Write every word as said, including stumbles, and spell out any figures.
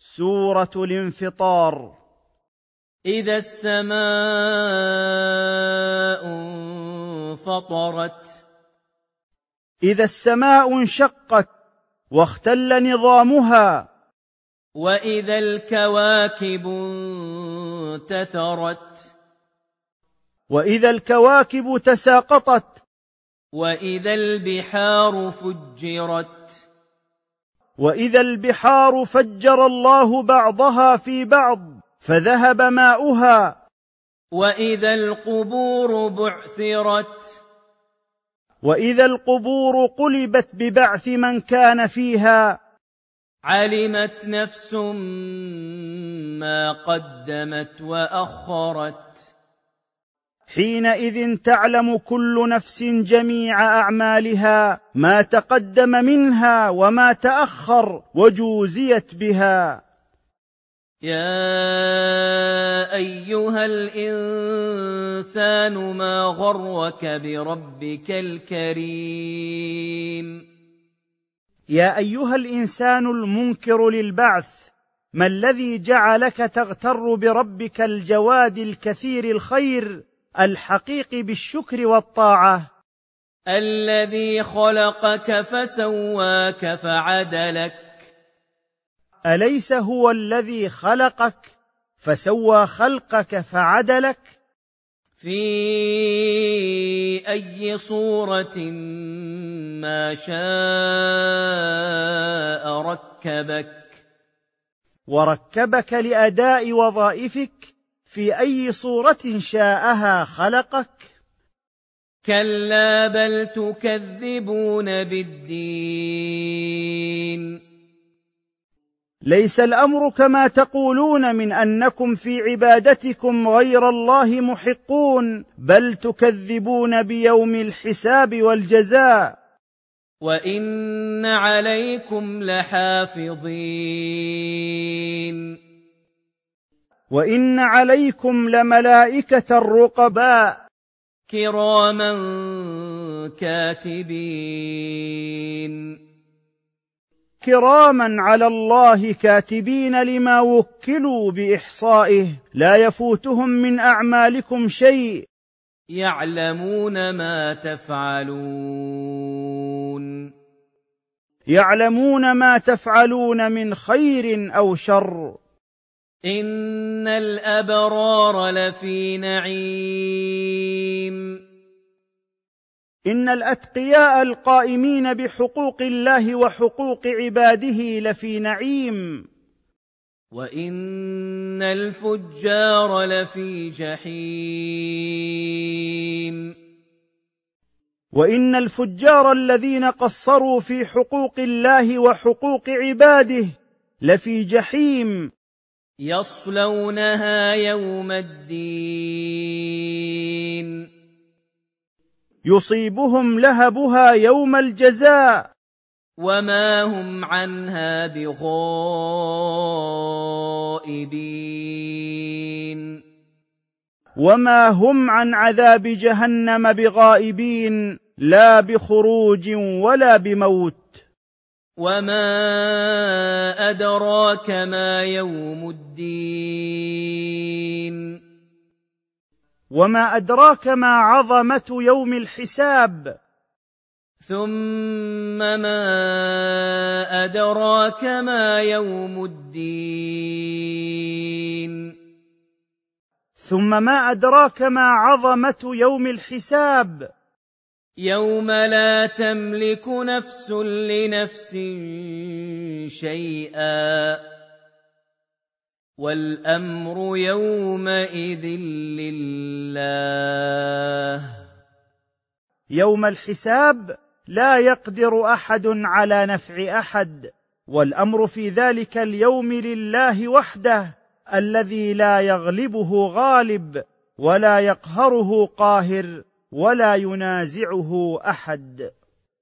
سورة الانفطار. إذا السماء انفطرت. إذا السماء انشقت واختل نظامها. وإذا الكواكب انتثرت. وإذا الكواكب تساقطت. وإذا البحار فجرت. وإذا البحار فجر الله بعضها في بعض فذهب ماؤها. وإذا القبور بعثرت. وإذا القبور قلبت ببعث من كان فيها. علمت نفس ما قدمت وأخرت. حينئذ تعلم كل نفس جميع أعمالها، ما تقدم منها وما تأخر، وجوزيت بها. يا أيها الإنسان ما غرك بربك الكريم. يا أيها الإنسان المنكر للبعث، ما الذي جعلك تغتر بربك الجواد الكثير الخير الحقيق بالشكر والطاعة؟ الذي خلقك فسواك فعدلك. أليس هو الذي خلقك فسوى خلقك فعدلك؟ في أي صورة ما شاء ركبك. وركبك لأداء وظائفك في أي صورة شاءها خلقك. كلا بل تكذبون بالدين. ليس الأمر كما تقولون من أنكم في عبادتكم غير الله محقون، بل تكذبون بيوم الحساب والجزاء. وإن عليكم لحافظين. وإن عليكم لملائكة رقباء كراما كاتبين. كراما على الله كاتبين لما وكلوا بإحصائه، لا يفوتهم من أعمالكم شيء. يعلمون ما تفعلون. يعلمون ما تفعلون من خير أو شر. إن الأبرار لفي نعيم. إن الأتقياء القائمين بحقوق الله وحقوق عباده لفي نعيم. وإن الفجار لفي جحيم. وإن الفجار الذين قصروا في حقوق الله وحقوق عباده لفي جحيم. يصلونها يوم الدين. يصيبهم لهبها يوم الجزاء. وما هم عنها بغائبين. وما هم عن عذاب جهنم بغائبين، لا بخروج ولا بموت. وما أدراك ما يوم الدين. وما أدراك ما عظمة يوم الحساب. ثم ما أدراك ما يوم الدين. ثم ما أدراك ما عظمة يوم الحساب. يوم لا تملك نفس لنفس شيئا والأمر يومئذ لله. يوم الحساب لا يقدر أحد على نفع أحد، والأمر في ذلك اليوم لله وحده، الذي لا يغلبه غالب ولا يقهره قاهر ولا ينازعه أحد.